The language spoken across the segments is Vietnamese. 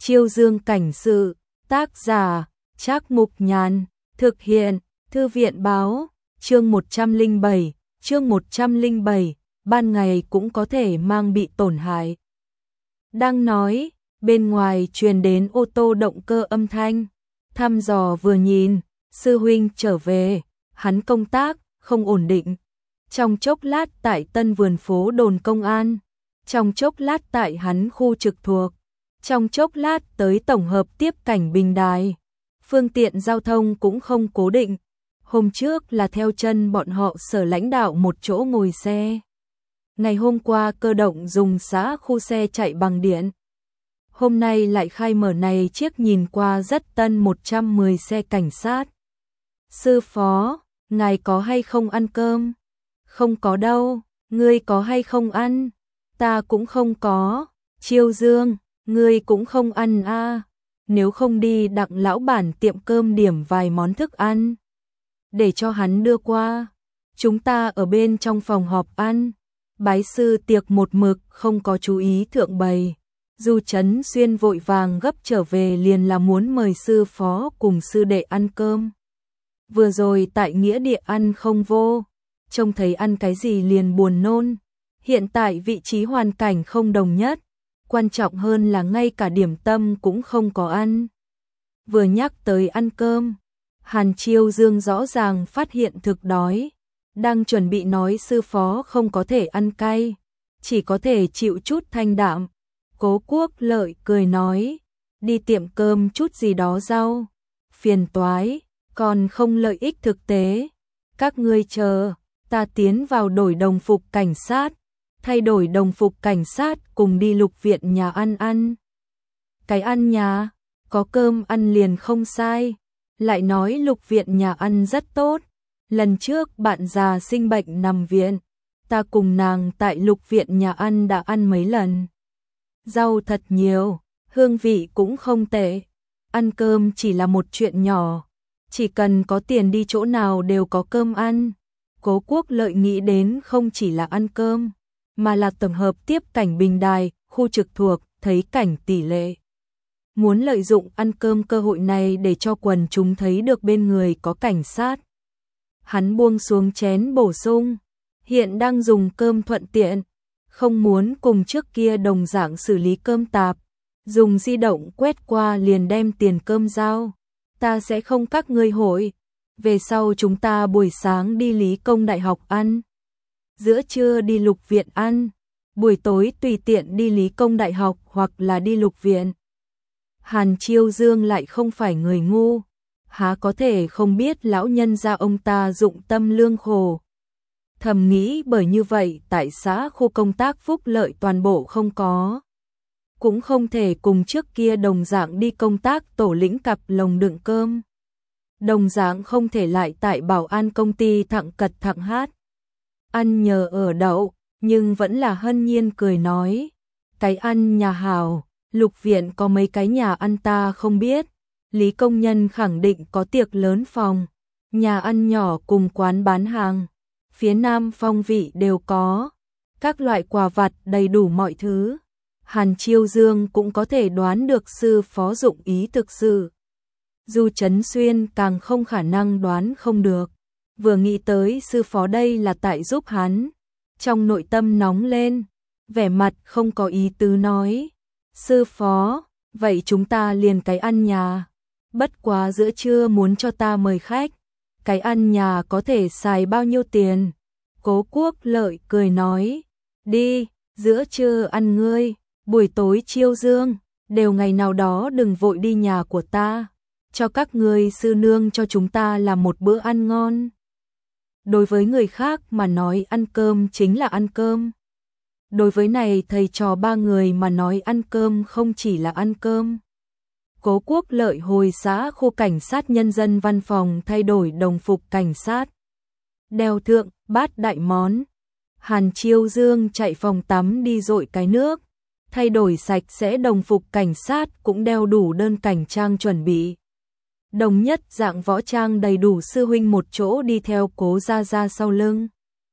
Chiêu Dương cảnh sự, tác giả, Trác Mục Nhàn, thực hiện, Thư viện báo, chương 107, ban ngày cũng có thể mang bị tổn hại. Đang nói, bên ngoài truyền đến ô tô động cơ âm thanh, thăm dò vừa nhìn, sư huynh trở về, hắn công tác, không ổn định. Trong chốc lát tại Tân Vườn phố đồn công an, trong chốc lát tại hắn khu trực thuộc, trong chốc lát tới tổng hợp tiếp cảnh Bình Đài. Phương tiện giao thông cũng không cố định. Hôm trước là theo chân bọn họ sở lãnh đạo một chỗ ngồi xe. Ngày hôm qua cơ động dùng xã khu xe chạy bằng điện. Hôm nay lại khai mở này chiếc nhìn qua rất tân 110 xe cảnh sát. Sư phó, ngài có hay không ăn cơm? Không có đâu, ngươi có hay không ăn? Ta cũng không có. Chiêu Dương, ngươi cũng không ăn à? Nếu không đi đặng lão bản tiệm cơm điểm vài món thức ăn, để cho hắn đưa qua. Chúng ta ở bên trong phòng họp ăn. Bái sư tiệc một mực không có chú ý thượng bày. Du Trấn Xuyên vội vàng gấp trở về liền là muốn mời sư phó cùng sư đệ ăn cơm. Vừa rồi tại nghĩa địa ăn không vô, trông thấy ăn cái gì liền buồn nôn. Hiện tại vị trí hoàn cảnh không đồng nhất, quan trọng hơn là ngay cả điểm tâm cũng không có ăn. Vừa nhắc tới ăn cơm, Hàn Chiêu Dương rõ ràng phát hiện thực đói, đang chuẩn bị nói sư phó không có thể ăn cay, chỉ có thể chịu chút thanh đạm. Cố Quốc Lợi cười nói, đi tiệm cơm chút gì đó rau, phiền toái, còn không lợi ích thực tế. Các ngươi chờ, ta tiến vào đổi đồng phục cảnh sát, thay đổi đồng phục cảnh sát cùng đi Lục Viện nhà ăn. Cái ăn nhà, có cơm ăn liền không sai, lại nói Lục Viện nhà ăn rất tốt. Lần trước bạn già sinh bệnh nằm viện, ta cùng nàng tại Lục Viện nhà ăn đã ăn mấy lần. Rau thật nhiều, hương vị cũng không tệ. Ăn cơm chỉ là một chuyện nhỏ, chỉ cần có tiền đi chỗ nào đều có cơm ăn. Cố Quốc Lợi nghĩ đến không chỉ là ăn cơm, mà là tổng hợp tiếp cảnh Bình Đài, khu trực thuộc, thấy cảnh tỷ lệ. Muốn lợi dụng ăn cơm cơ hội này để cho quần chúng thấy được bên người có cảnh sát. Hắn buông xuống chén bổ sung, hiện đang dùng cơm thuận tiện, không muốn cùng trước kia đồng dạng xử lý cơm tạp, dùng di động quét qua liền đem tiền cơm giao. Ta sẽ không các ngươi hội, về sau chúng ta buổi sáng đi Lý Công Đại học ăn, giữa trưa đi Lục Viện ăn, buổi tối tùy tiện đi Lý Công Đại học hoặc là đi Lục Viện. Hàn Chiêu Dương lại không phải người ngu, há có thể không biết lão nhân gia ông ta dụng tâm lương khổ. Thầm nghĩ bởi như vậy tại xã khu công tác phúc lợi toàn bộ không có. Cũng không thể cùng trước kia đồng dạng đi công tác tổ lĩnh cặp lồng đựng cơm. Đồng dạng không thể lại tại bảo an công ty thặng cật thặng hát. Ăn nhờ ở đậu, nhưng vẫn là hân nhiên cười nói. Cái ăn nhà hào, Lục Viện có mấy cái nhà ăn ta không biết. Lý công nhân khẳng định có tiệc lớn phòng, nhà ăn nhỏ cùng quán bán hàng. Phía Nam phong vị đều có, các loại quà vặt đầy đủ mọi thứ. Hàn Chiêu Dương cũng có thể đoán được sư phó dụng ý thực sự. Du Trấn Xuyên càng không khả năng đoán không được. Vừa nghĩ tới sư phó đây là tại giúp hắn, trong nội tâm nóng lên, vẻ mặt không có ý tứ nói. Sư phó, vậy chúng ta liền cái ăn nhà. Bất quá giữa trưa muốn cho ta mời khách, cái ăn nhà có thể xài bao nhiêu tiền? Cố Quốc Lợi cười nói, đi, giữa trưa ăn ngươi, buổi tối Chiêu Dương, đều ngày nào đó đừng vội đi nhà của ta, cho các ngươi sư nương cho chúng ta làm một bữa ăn ngon. Đối với người khác mà nói ăn cơm chính là ăn cơm. Đối với này thầy trò ba người mà nói ăn cơm không chỉ là ăn cơm. Cố Quốc Lợi hồi xã khu cảnh sát nhân dân văn phòng thay đổi đồng phục cảnh sát. Đeo thượng, bát đại món. Hàn Chiêu Dương chạy phòng tắm đi dội cái nước. Thay đổi sạch sẽ đồng phục cảnh sát cũng đeo đủ đơn cảnh trang chuẩn bị. Đồng nhất dạng võ trang đầy đủ sư huynh một chỗ đi theo Cố Gia Gia sau lưng.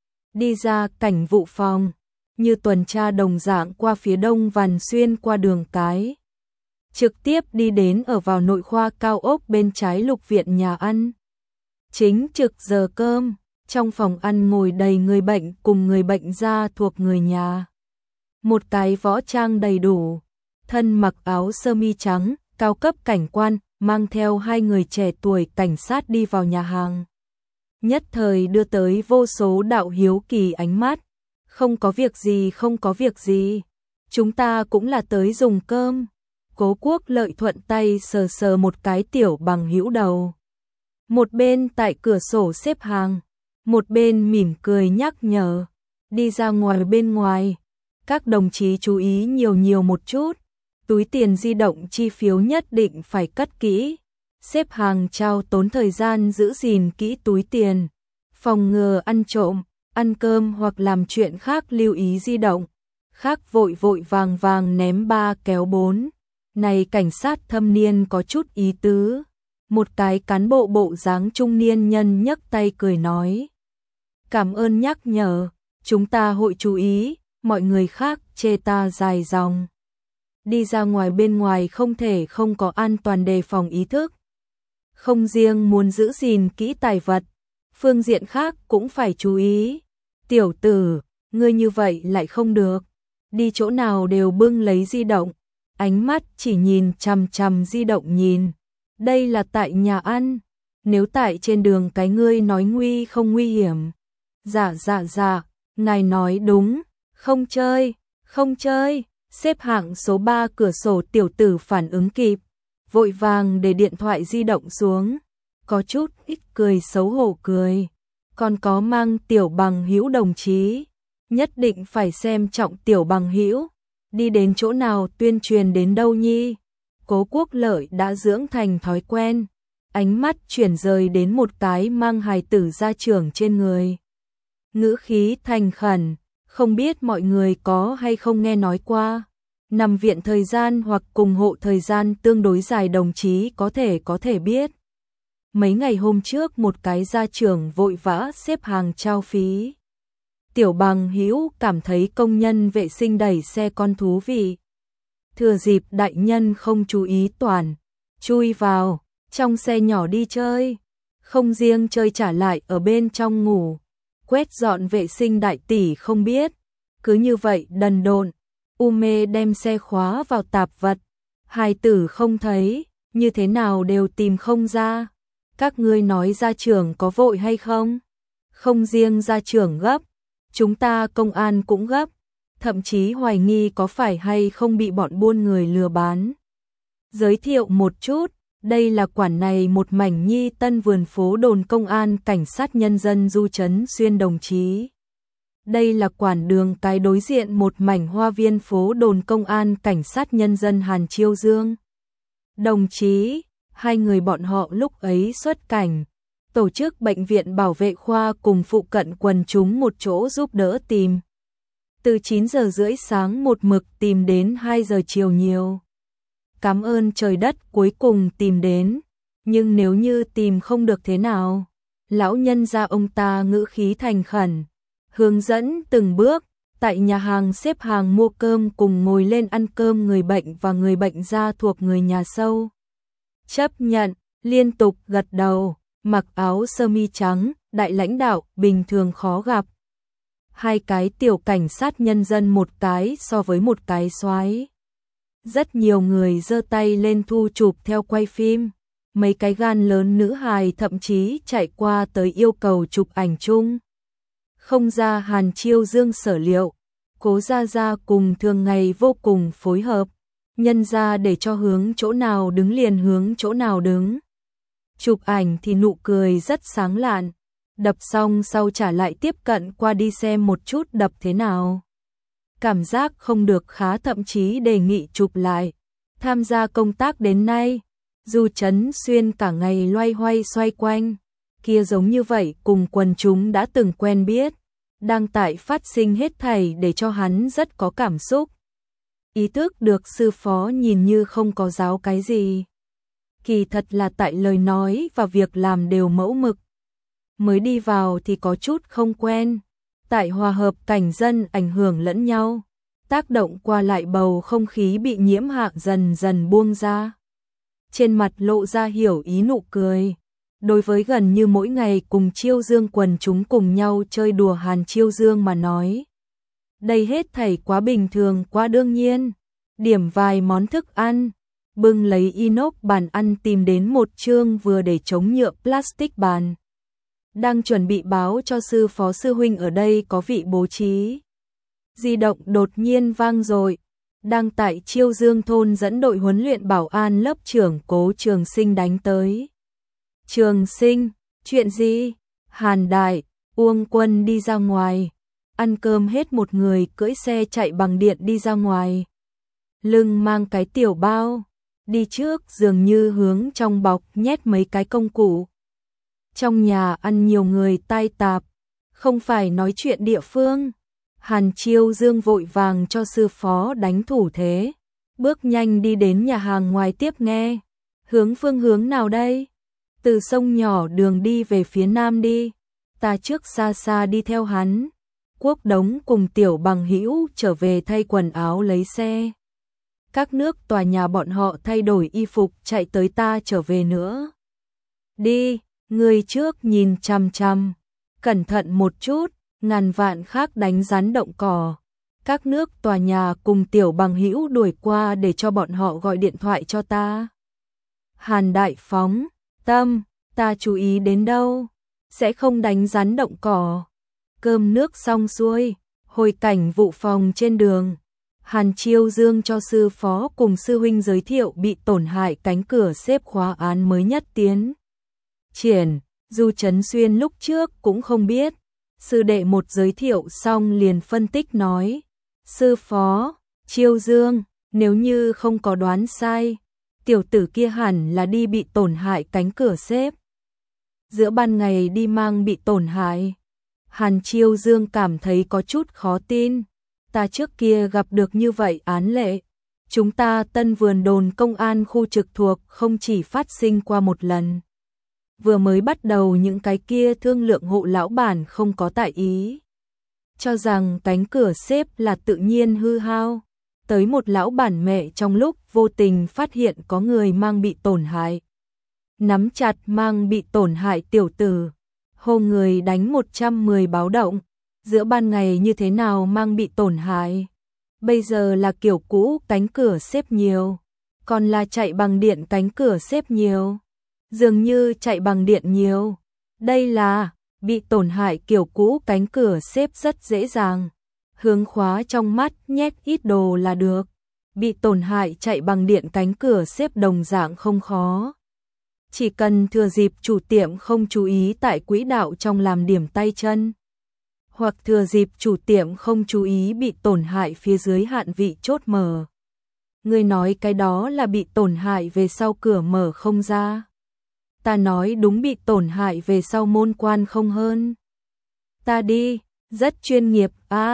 Đi ra cảnh vụ phòng, như tuần tra đồng dạng qua phía đông Vàn xuyên qua đường cái. trực tiếp đi đến ở vào nội khoa cao ốc bên trái lục viện nhà ăn. Chính trực giờ cơm, trong phòng ăn ngồi đầy người bệnh cùng người bệnh gia thuộc người nhà. Một cái võ trang đầy đủ, thân mặc áo sơ mi trắng, cao cấp cảnh quan, mang theo hai người trẻ tuổi cảnh sát đi vào nhà hàng. Nhất thời đưa tới vô số đạo hiếu kỳ ánh mắt. Không có việc gì, không có việc gì. Chúng ta cũng là tới dùng cơm. Cố Quốc Lợi thuận tay sờ sờ một cái tiểu bằng hữu đầu. Một bên tại cửa sổ xếp hàng, một bên mỉm cười nhắc nhở. Đi ra ngoài bên ngoài, các đồng chí chú ý nhiều một chút. Túi tiền di động chi phiếu nhất định phải cất kỹ. Xếp hàng trao tốn thời gian giữ gìn kỹ túi tiền. Phòng ngừa ăn trộm, ăn cơm hoặc làm chuyện khác lưu ý di động. Khác vội vàng ném 3 kéo 4. Này cảnh sát thâm niên có chút ý tứ. Một cái cán bộ bộ dáng trung niên nhân nhấc tay cười nói. Cảm ơn nhắc nhở, chúng ta hội chú ý, mọi người khác chê ta dài dòng. Đi ra ngoài bên ngoài không thể không có an toàn đề phòng ý thức. Không riêng muốn giữ gìn kỹ tài vật, phương diện khác cũng phải chú ý. Tiểu tử, ngươi như vậy lại không được. Đi chỗ nào đều bưng lấy di động, ánh mắt chỉ nhìn chằm chằm di động nhìn. Đây là tại nhà ăn, nếu tại trên đường cái ngươi nói nguy không nguy hiểm. Dạ, ngài nói đúng, không chơi. Xếp hạng số 3 cửa sổ tiểu tử phản ứng kịp, vội vàng để điện thoại di động xuống, có chút ít cười xấu hổ cười. Còn có mang tiểu bằng hữu đồng chí, nhất định phải xem trọng tiểu bằng hữu, đi đến chỗ nào tuyên truyền đến đâu nhi. Cố Quốc Lợi đã dưỡng thành thói quen, ánh mắt chuyển rời đến một cái mang hài tử gia trưởng trên người. Ngữ khí thành khẩn, không biết mọi người có hay không nghe nói qua. Nằm viện thời gian hoặc cùng hộ thời gian tương đối dài đồng chí có thể biết. Mấy ngày hôm trước một cái gia trưởng vội vã xếp hàng trao phí. Tiểu bằng hữu cảm thấy công nhân vệ sinh đẩy xe con thú vị. Thừa dịp đại nhân không chú ý toàn, chui vào, trong xe nhỏ đi chơi. Không riêng chơi trả lại ở bên trong ngủ. Quét dọn vệ sinh đại tỷ không biết. Cứ như vậy đần độn, mê đem xe khóa vào tạp vật. Hài tử không thấy, như thế nào đều tìm không ra. Các ngươi nói gia trưởng có vội hay không? Không riêng gia trưởng gấp, chúng ta công an cũng gấp, thậm chí hoài nghi có phải hay không bị bọn buôn người lừa bán. Giới thiệu một chút, đây là quản này một mảnh nhi tân vườn phố đồn công an cảnh sát nhân dân Du Trấn Xuyên đồng chí. Đây là quản đường cái đối diện một mảnh hoa viên phố đồn công an cảnh sát nhân dân Hàn Chiêu Dương. Đồng chí, hai người bọn họ lúc ấy xuất cảnh, tổ chức bệnh viện bảo vệ khoa cùng phụ cận quần chúng một chỗ giúp đỡ tìm. Từ 9 giờ rưỡi sáng một mực tìm đến 2 giờ chiều nhiều. Cảm ơn trời đất cuối cùng tìm đến, nhưng nếu như tìm không được thế nào? Lão nhân gia ông ta ngữ khí thành khẩn, hướng dẫn từng bước, tại nhà hàng xếp hàng mua cơm cùng ngồi lên ăn cơm người bệnh và người bệnh gia thuộc người nhà sâu. Chấp nhận, liên tục gật đầu, mặc áo sơ mi trắng, đại lãnh đạo bình thường khó gặp. Hai cái tiểu cảnh sát nhân dân một cái so với một cái soái. Rất nhiều người giơ tay lên thu chụp theo quay phim, mấy cái gan lớn nữ hài thậm chí chạy qua tới yêu cầu chụp ảnh chung. Không ra Hàn Chiêu Dương sở liệu, Cố Gia Gia cùng thường ngày vô cùng phối hợp, nhân ra để cho hướng chỗ nào đứng liền hướng chỗ nào đứng. Chụp ảnh thì nụ cười rất sáng lạn, đập xong sau trả lại tiếp cận qua đi xem một chút đập thế nào. Cảm giác không được khá thậm chí đề nghị chụp lại. Tham gia công tác đến nay, Du Trấn Xuyên cả ngày loay hoay xoay quanh, kia giống như vậy cùng quần chúng đã từng quen biết, đang tại phát sinh hết thảy để cho hắn rất có cảm xúc. Ý thức được sư phó nhìn như không có giáo cái gì. Kỳ thật là tại lời nói và việc làm đều mẫu mực. Mới đi vào thì có chút không quen, tại hòa hợp cảnh dân ảnh hưởng lẫn nhau. tác động qua lại bầu không khí bị nhiễm hạ dần dần buông ra. Trên mặt lộ ra hiểu ý nụ cười. Đối với gần như mỗi ngày cùng Chiêu Dương quần chúng cùng nhau chơi đùa Hàn Chiêu Dương mà nói, đây hết thảy quá bình thường, quá đương nhiên. Điểm vài món thức ăn, bưng lấy inox bàn ăn tìm đến một chương vừa để chống nhựa plastic bàn. Đang chuẩn bị báo cho sư phó sư huynh ở đây có vị bố trí. Di động đột nhiên vang dội. Đang tại Chiêu Dương thôn dẫn đội huấn luyện bảo an lớp trưởng Cố Trường Sinh đánh tới. Trường Sinh, chuyện gì? Hàn Đại, Uông Quân đi ra ngoài. Ăn cơm hết một người cưỡi xe chạy bằng điện đi ra ngoài. Lưng mang cái tiểu bao. Đi trước dường như hướng trong bọc nhét mấy cái công cụ. Trong nhà ăn nhiều người tai tạp. Không phải nói chuyện địa phương. Hàn Chiêu Dương vội vàng cho sư phó đánh thủ thế. Bước nhanh đi đến nhà hàng ngoài tiếp nghe. Hướng phương hướng nào đây? Từ sông nhỏ đường đi về phía nam đi. Ta trước xa xa đi theo hắn. Quốc Đống cùng Tiểu Bằng Hữu trở về thay quần áo lấy xe. Các nước tòa nhà bọn họ thay đổi y phục chạy tới ta trở về nữa. Đi, người trước nhìn chằm chằm. Cẩn thận một chút, ngàn vạn khác đánh rắn động cỏ. Các nước tòa nhà cùng Tiểu Bằng Hữu đuổi qua để cho bọn họ gọi điện thoại cho ta. Hàn Đại phóng tâm, ta chú ý đến đâu, sẽ không đánh rắn động cỏ. Cơm nước xong xuôi, hồi cảnh vụ phòng trên đường. Hàn Chiêu Dương cho sư phó cùng sư huynh giới thiệu bị tổn hại cánh cửa xếp khóa án mới nhất tiến triển. Du Trấn Xuyên lúc trước cũng không biết. Sư đệ một giới thiệu xong liền phân tích nói. Sư phó, Chiêu Dương, nếu như không có đoán sai, tiểu tử kia hẳn là đi bị tổn hại cánh cửa xếp. Giữa ban ngày đi mang bị tổn hại. Hàn Chiêu Dương cảm thấy có chút khó tin. Ta trước kia gặp được như vậy án lệ. Chúng ta Tân Vườn đồn công an khu trực thuộc không chỉ phát sinh qua một lần. Vừa mới bắt đầu những cái kia thương lượng hộ lão bản không có tại ý. Cho rằng cánh cửa xếp là tự nhiên hư hao. Tới một lão bản mẹ trong lúc vô tình phát hiện có người mang bị tổn hại. Nắm chặt mang bị tổn hại tiểu tử. Hô người đánh 110 báo động. Giữa ban ngày như thế nào mang bị tổn hại. Bây giờ là kiểu cũ cánh cửa xếp nhiều. Còn là chạy bằng điện cánh cửa xếp nhiều. Dường như chạy bằng điện nhiều. Đây là bị tổn hại kiểu cũ cánh cửa xếp rất dễ dàng. Hướng khóa trong mắt nhét ít đồ là được. Bị tổn hại chạy bằng điện cánh cửa xếp đồng dạng không khó. Chỉ cần thừa dịp chủ tiệm không chú ý tại quỹ đạo trong làm điểm tay chân. Hoặc thừa dịp chủ tiệm không chú ý bị tổn hại phía dưới hạn vị chốt mở. Người nói cái đó là bị tổn hại về sau cửa mở không ra. Ta nói đúng bị tổn hại về sau môn quan không hơn. Ta đi, rất chuyên nghiệp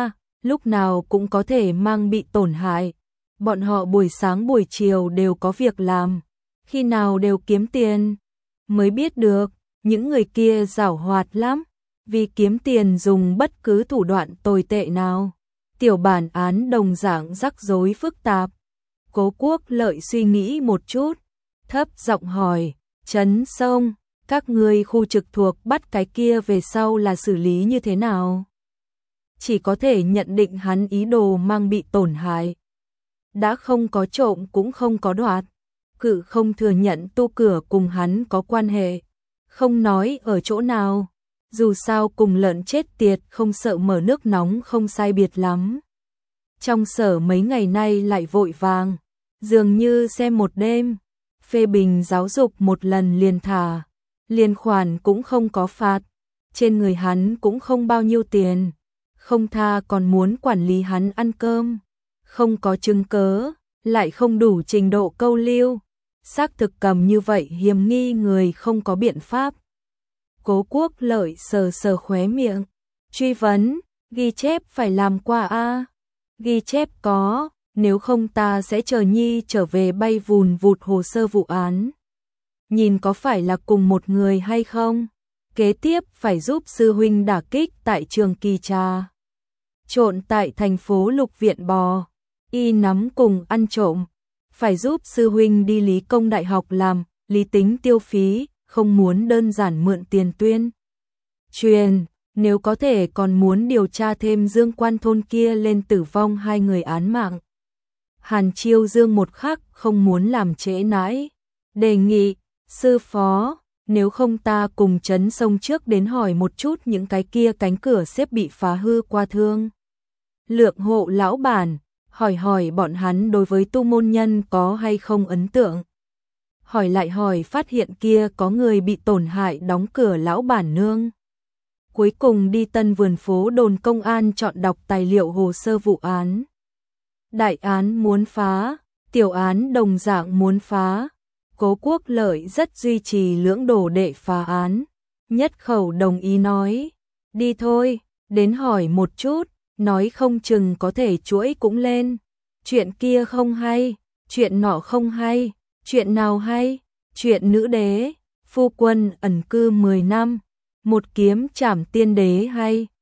lúc nào cũng có thể mang bị tổn hại. Bọn họ buổi sáng buổi chiều đều có việc làm, khi nào đều kiếm tiền. Mới biết được, những người kia giảo hoạt lắm, vì kiếm tiền dùng bất cứ thủ đoạn tồi tệ nào. Tiểu bản án đồng dạng rắc rối phức tạp. Cố Quốc Lợi suy nghĩ một chút, thấp giọng hỏi, Trấn Sông, các ngươi khu trực thuộc bắt cái kia về sau là xử lý như thế nào? Chỉ có thể nhận định hắn ý đồ mang bị tổn hại. Đã không có trộm cũng không có đoạt. Cự không thừa nhận tu cửa cùng hắn có quan hệ. Không nói ở chỗ nào. Dù sao cùng lợn chết tiệt không sợ mở nước nóng không sai biệt lắm. Trong sở mấy ngày nay lại vội vàng. Dường như xem một đêm. Phê bình giáo dục một lần liền thả. Liên khoản cũng không có phạt. Trên người hắn cũng không bao nhiêu tiền. Không tha còn muốn quản lý hắn ăn cơm. Không có chứng cớ, lại không đủ trình độ câu lưu. Xác thực cầm như vậy hiềm nghi người không có biện pháp. Cố Quốc Lợi sờ sờ khóe miệng. Truy vấn, ghi chép phải làm qua Ghi chép có, nếu không ta sẽ chờ Nhi trở về bay vùn vụt hồ sơ vụ án. Nhìn có phải là cùng một người hay không? Kế tiếp phải giúp sư huynh đả kích tại trường kỳ tra. trộn tại thành phố Lục Viện bò, y nắm cùng ăn trộm, phải giúp sư huynh đi lý công đại học làm, lý tính tiêu phí, không muốn đơn giản mượn tiền tuyên truyền, nếu có thể còn muốn điều tra thêm Dương Quan thôn kia lên tử vong 2 người án mạng. Hàn Chiêu Dương một khắc không muốn làm trễ nãi, đề nghị, sư phó, nếu không ta cùng Trấn Sông trước đến hỏi một chút những cái kia cánh cửa xếp bị phá hư qua thương. Lượng hộ lão bản, hỏi bọn hắn đối với tu môn nhân có hay không ấn tượng. Hỏi lại hỏi phát hiện kia có người bị tổn hại đóng cửa lão bản nương. Cuối cùng đi Tân Vườn phố đồn công an chọn đọc tài liệu hồ sơ vụ án. Đại án muốn phá, tiểu án đồng dạng muốn phá. Cố Quốc Lợi rất duy trì lưỡng đồ đệ phá án. Nhất Khẩu đồng ý nói, đi thôi, đến hỏi một chút, nói không chừng có thể chuỗi cũng lên. Chuyện kia không hay, chuyện nọ không hay, chuyện nào hay, chuyện nữ đế, phu quân ẩn cư 10 năm, một kiếm trảm tiên đế hay.